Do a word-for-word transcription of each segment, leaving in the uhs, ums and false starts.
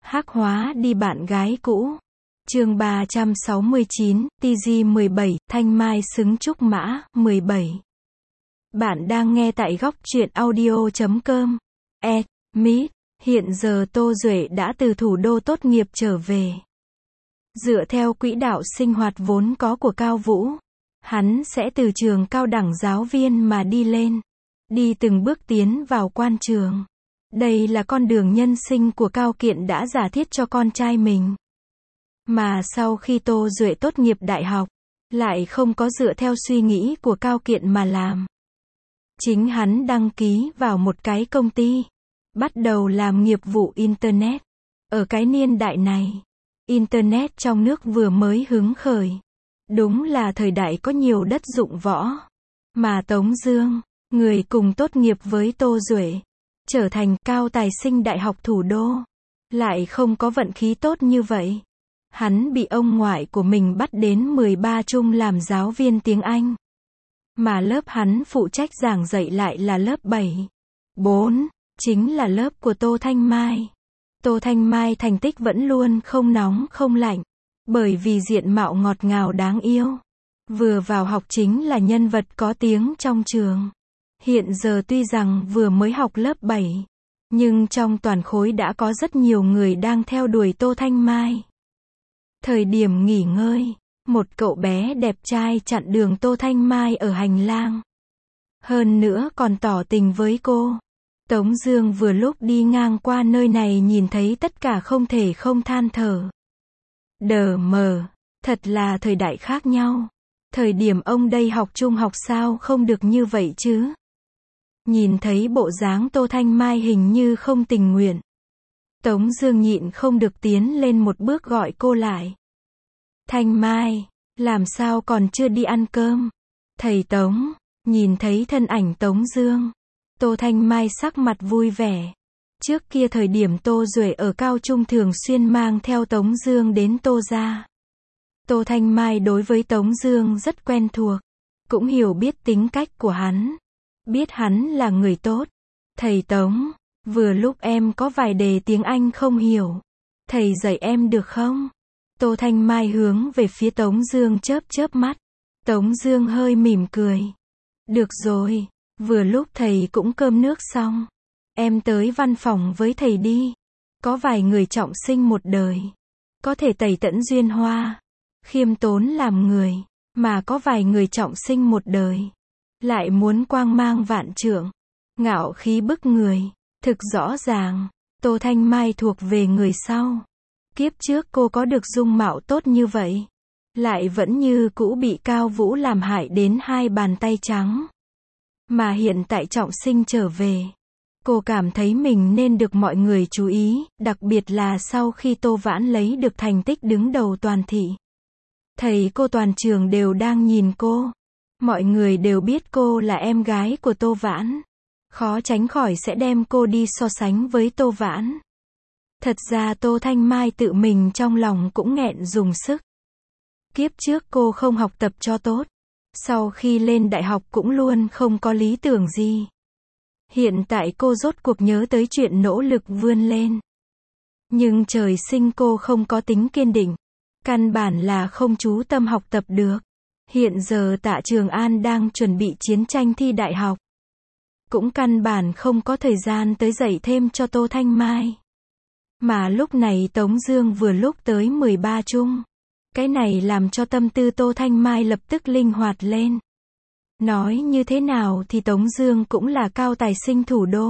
Hắc hóa đi bạn gái cũ. Chương ba trăm sáu mươi chín, T G mười bảy, Thanh Mai xứng trúc mã, mười bảy. Bạn đang nghe tại góc truyện audio chấm com. E, Mỹ, hiện giờ Tô Duệ đã từ thủ đô tốt nghiệp trở về. Dựa theo quỹ đạo sinh hoạt vốn có của Cao Vũ, hắn sẽ từ trường cao đẳng giáo viên mà đi lên, đi từng bước tiến vào quan trường. Đây là con đường nhân sinh của Cao Kiện đã giả thiết cho con trai mình. Mà sau khi Tô Duệ tốt nghiệp đại học, lại không có dựa theo suy nghĩ của Cao Kiện mà làm. Chính hắn đăng ký vào một cái công ty, bắt đầu làm nghiệp vụ Internet. Ở cái niên đại này, Internet trong nước vừa mới hứng khởi. Đúng là thời đại có nhiều đất dụng võ. Mà Tống Dương, người cùng tốt nghiệp với Tô Duệ, trở thành cao tài sinh đại học thủ đô, lại không có vận khí tốt như vậy. Hắn bị ông ngoại của mình bắt đến mười ba trung làm giáo viên tiếng Anh. Mà lớp hắn phụ trách giảng dạy lại là lớp bảy, bốn, chính là lớp của Tô Thanh Mai. Tô Thanh Mai thành tích vẫn luôn không nóng không lạnh, bởi vì diện mạo ngọt ngào đáng yêu. Vừa vào học chính là nhân vật có tiếng trong trường. Hiện giờ tuy rằng vừa mới học lớp bảy, nhưng trong toàn khối đã có rất nhiều người đang theo đuổi Tô Thanh Mai. Thời điểm nghỉ ngơi, một cậu bé đẹp trai chặn đường Tô Thanh Mai ở hành lang. Hơn nữa còn tỏ tình với cô. Tống Dương vừa lúc đi ngang qua nơi này nhìn thấy tất cả không thể không than thở. Đờ mờ, thật là thời đại khác nhau. Thời điểm ông đây học trung học sao không được như vậy chứ? Nhìn thấy bộ dáng Tô Thanh Mai hình như không tình nguyện. Tống Dương nhịn không được tiến lên một bước gọi cô lại. Thanh Mai, làm sao còn chưa đi ăn cơm? Thầy Tống, nhìn thấy thân ảnh Tống Dương, Tô Thanh Mai sắc mặt vui vẻ. Trước kia thời điểm Tô Duệ ở cao trung thường xuyên mang theo Tống Dương đến Tô gia. Tô Thanh Mai đối với Tống Dương rất quen thuộc, cũng hiểu biết tính cách của hắn, biết hắn là người tốt. Thầy Tống, vừa lúc em có vài đề tiếng Anh không hiểu, thầy dạy em được không? Tô Thanh Mai hướng về phía Tống Dương chớp chớp mắt. Tống Dương hơi mỉm cười. Được rồi, vừa lúc thầy cũng cơm nước xong, em tới văn phòng với thầy đi. Có vài người trọng sinh một đời, có thể tẩy tẫn duyên hoa, khiêm tốn làm người, mà có vài người trọng sinh một đời, lại muốn quang mang vạn trượng, ngạo khí bức người. Thực rõ ràng, Tô Thanh Mai thuộc về người sau. Kiếp trước cô có được dung mạo tốt như vậy, lại vẫn như cũ bị Cao Vũ làm hại đến hai bàn tay trắng. Mà hiện tại trọng sinh trở về, cô cảm thấy mình nên được mọi người chú ý, đặc biệt là sau khi Tô Vãn lấy được thành tích đứng đầu toàn thị. Thầy cô toàn trường đều đang nhìn cô. Mọi người đều biết cô là em gái của Tô Vãn. Khó tránh khỏi sẽ đem cô đi so sánh với Tô Vãn. Thật ra Tô Thanh Mai tự mình trong lòng cũng nghẹn dùng sức. Kiếp trước cô không học tập cho tốt, sau khi lên đại học cũng luôn không có lý tưởng gì. Hiện tại cô rốt cuộc nhớ tới chuyện nỗ lực vươn lên. Nhưng trời sinh cô không có tính kiên định, căn bản là không chú tâm học tập được. Hiện giờ Tạ Trường An đang chuẩn bị chiến tranh thi đại học, cũng căn bản không có thời gian tới dạy thêm cho Tô Thanh Mai. Mà lúc này Tống Dương vừa lúc tới mười ba trung. Cái này làm cho tâm tư Tô Thanh Mai lập tức linh hoạt lên. Nói như thế nào thì Tống Dương cũng là cao tài sinh thủ đô.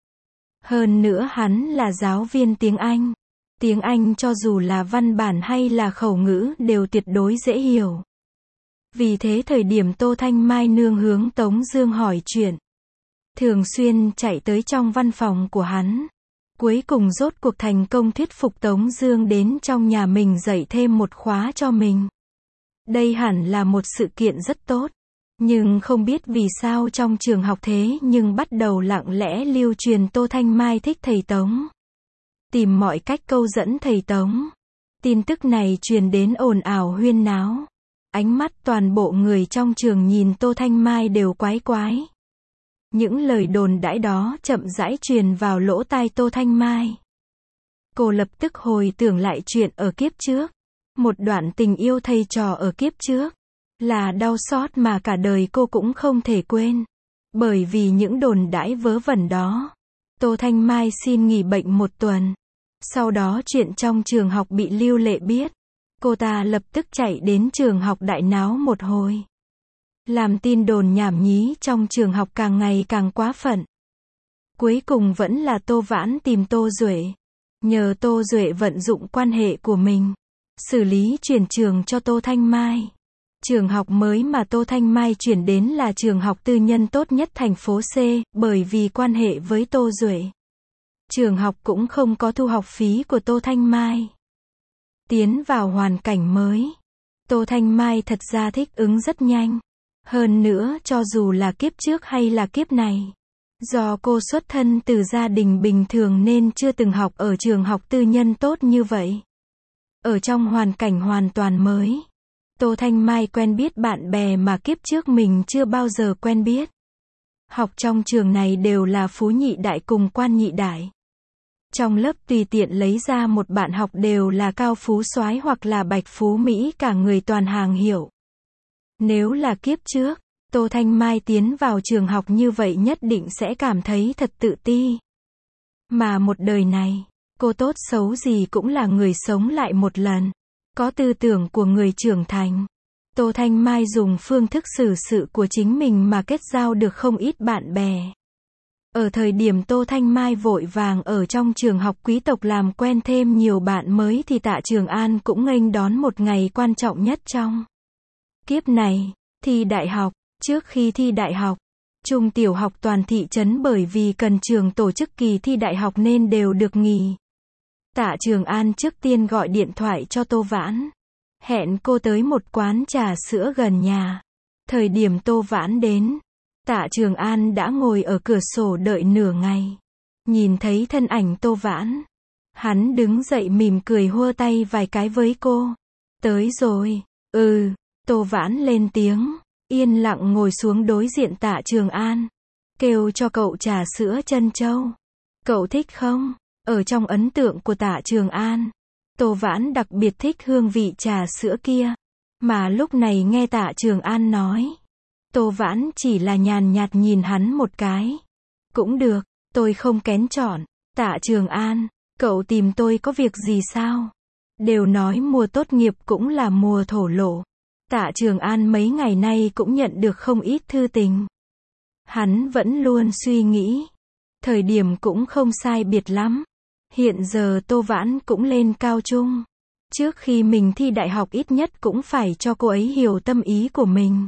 Hơn nữa hắn là giáo viên tiếng Anh. Tiếng Anh cho dù là văn bản hay là khẩu ngữ đều tuyệt đối dễ hiểu. Vì thế thời điểm Tô Thanh Mai nương hướng Tống Dương hỏi chuyện, thường xuyên chạy tới trong văn phòng của hắn. Cuối cùng rốt cuộc thành công thuyết phục Tống Dương đến trong nhà mình dạy thêm một khóa cho mình. Đây hẳn là một sự kiện rất tốt. Nhưng không biết vì sao trong trường học thế nhưng bắt đầu lặng lẽ lưu truyền Tô Thanh Mai thích thầy Tống. Tìm mọi cách câu dẫn thầy Tống. Tin tức này truyền đến ồn ào huyên náo. Ánh mắt toàn bộ người trong trường nhìn Tô Thanh Mai đều quái quái. Những lời đồn đãi đó chậm rãi truyền vào lỗ tai Tô Thanh Mai. Cô lập tức hồi tưởng lại chuyện ở kiếp trước. Một đoạn tình yêu thầy trò ở kiếp trước. Là đau xót mà cả đời cô cũng không thể quên. Bởi vì những đồn đãi vớ vẩn đó. Tô Thanh Mai xin nghỉ bệnh một tuần. Sau đó chuyện trong trường học bị Lưu Lệ biết. Cô ta lập tức chạy đến trường học đại náo một hồi. Làm tin đồn nhảm nhí trong trường học càng ngày càng quá phận. Cuối cùng vẫn là Tô Vãn tìm Tô Duệ. Nhờ Tô Duệ vận dụng quan hệ của mình. Xử lý chuyển trường cho Tô Thanh Mai. Trường học mới mà Tô Thanh Mai chuyển đến là trường học tư nhân tốt nhất thành phố C, bởi vì quan hệ với Tô Duệ. Trường học cũng không có thu học phí của Tô Thanh Mai. Tiến vào hoàn cảnh mới. Tô Thanh Mai thật ra thích ứng rất nhanh. Hơn nữa, cho dù là kiếp trước hay là kiếp này. Do cô xuất thân từ gia đình bình thường nên chưa từng học ở trường học tư nhân tốt như vậy. Ở trong hoàn cảnh hoàn toàn mới. Tô Thanh Mai quen biết bạn bè mà kiếp trước mình chưa bao giờ quen biết. Học trong trường này đều là phú nhị đại cùng quan nhị đại. Trong lớp tùy tiện lấy ra một bạn học đều là cao phú soái hoặc là bạch phú Mỹ, cả người toàn hàng hiệu. Nếu là kiếp trước, Tô Thanh Mai tiến vào trường học như vậy nhất định sẽ cảm thấy thật tự ti. Mà một đời này, cô tốt xấu gì cũng là người sống lại một lần. Có tư tưởng của người trưởng thành. Tô Thanh Mai dùng phương thức xử sự của chính mình mà kết giao được không ít bạn bè. Ở thời điểm Tô Thanh Mai vội vàng ở trong trường học quý tộc làm quen thêm nhiều bạn mới thì Tạ Trường An cũng nghênh đón một ngày quan trọng nhất trong kiếp này, thi đại học. Trước khi thi đại học, trung tiểu học toàn thị trấn bởi vì cần trường tổ chức kỳ thi đại học nên đều được nghỉ. Tạ Trường An trước tiên gọi điện thoại cho Tô Vãn. Hẹn cô tới một quán trà sữa gần nhà. Thời điểm Tô Vãn đến, Tạ Trường An đã ngồi ở cửa sổ đợi nửa ngày. Nhìn thấy thân ảnh Tô Vãn, hắn đứng dậy mỉm cười hua tay vài cái với cô. Tới rồi. Ừ. Tô Vãn lên tiếng, yên lặng ngồi xuống đối diện Tạ Trường An. Kêu cho cậu trà sữa trân châu. Cậu thích không? Ở trong ấn tượng của Tạ Trường An, Tô Vãn đặc biệt thích hương vị trà sữa kia. Mà lúc này nghe Tạ Trường An nói, Tô Vãn chỉ là nhàn nhạt nhìn hắn một cái. Cũng được, tôi không kén chọn. Tạ Trường An, cậu tìm tôi có việc gì sao? Đều nói mùa tốt nghiệp cũng là mùa thổ lộ. Tạ Trường An mấy ngày nay cũng nhận được không ít thư tình. Hắn vẫn luôn suy nghĩ. Thời điểm cũng không sai biệt lắm. Hiện giờ Tô Vãn cũng lên cao trung. Trước khi mình thi đại học ít nhất cũng phải cho cô ấy hiểu tâm ý của mình.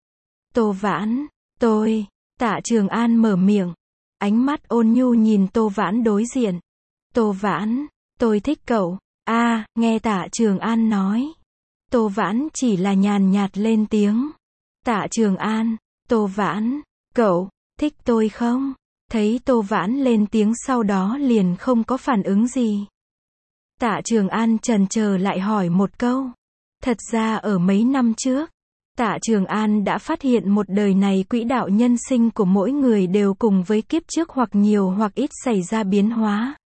Tô Vãn, tôi, Tạ Trường An mở miệng. Ánh mắt ôn nhu nhìn Tô Vãn đối diện. Tô Vãn, tôi thích cậu. A, à, nghe Tạ Trường An nói. Tô Vãn chỉ là nhàn nhạt lên tiếng. Tạ Trường An, Tô Vãn, cậu, thích tôi không? Thấy Tô Vãn lên tiếng sau đó liền không có phản ứng gì. Tạ Trường An chần chờ lại hỏi một câu. Thật ra ở mấy năm trước, Tạ Trường An đã phát hiện một đời này quỹ đạo nhân sinh của mỗi người đều cùng với kiếp trước hoặc nhiều hoặc ít xảy ra biến hóa.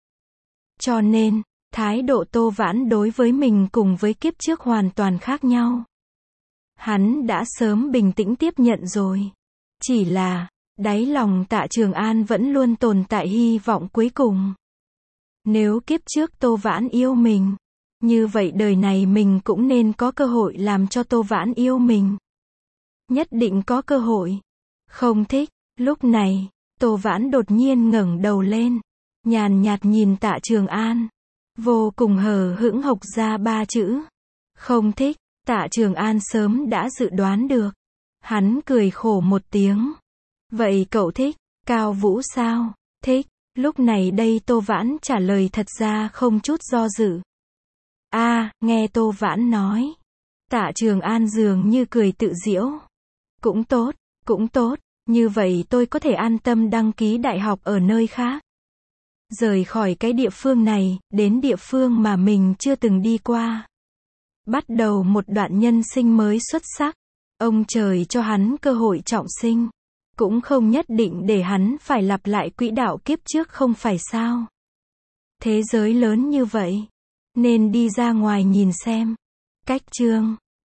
Cho nên, thái độ Tô Vãn đối với mình cùng với kiếp trước hoàn toàn khác nhau. Hắn đã sớm bình tĩnh tiếp nhận rồi. Chỉ là, đáy lòng Tạ Trường An vẫn luôn tồn tại hy vọng cuối cùng. Nếu kiếp trước Tô Vãn yêu mình, như vậy đời này mình cũng nên có cơ hội làm cho Tô Vãn yêu mình. Nhất định có cơ hội. Không thích. Lúc này, Tô Vãn đột nhiên ngẩng đầu lên, nhàn nhạt nhìn Tạ Trường An. Vô cùng hờ hững hộc ra ba chữ. Không thích. Tạ Trường An sớm đã dự đoán được. Hắn cười khổ một tiếng. Vậy cậu thích Cao Vũ sao? Thích. Lúc này đây Tô Vãn trả lời thật ra không chút do dự. A, à, nghe Tô Vãn nói. Tạ Trường An dường như cười tự giễu. Cũng tốt, cũng tốt. Như vậy tôi có thể an tâm đăng ký đại học ở nơi khác. Rời khỏi cái địa phương này, đến địa phương mà mình chưa từng đi qua. Bắt đầu một đoạn nhân sinh mới xuất sắc. Ông trời cho hắn cơ hội trọng sinh. Cũng không nhất định để hắn phải lặp lại quỹ đạo kiếp trước không phải sao. Thế giới lớn như vậy, nên đi ra ngoài nhìn xem. Cách chương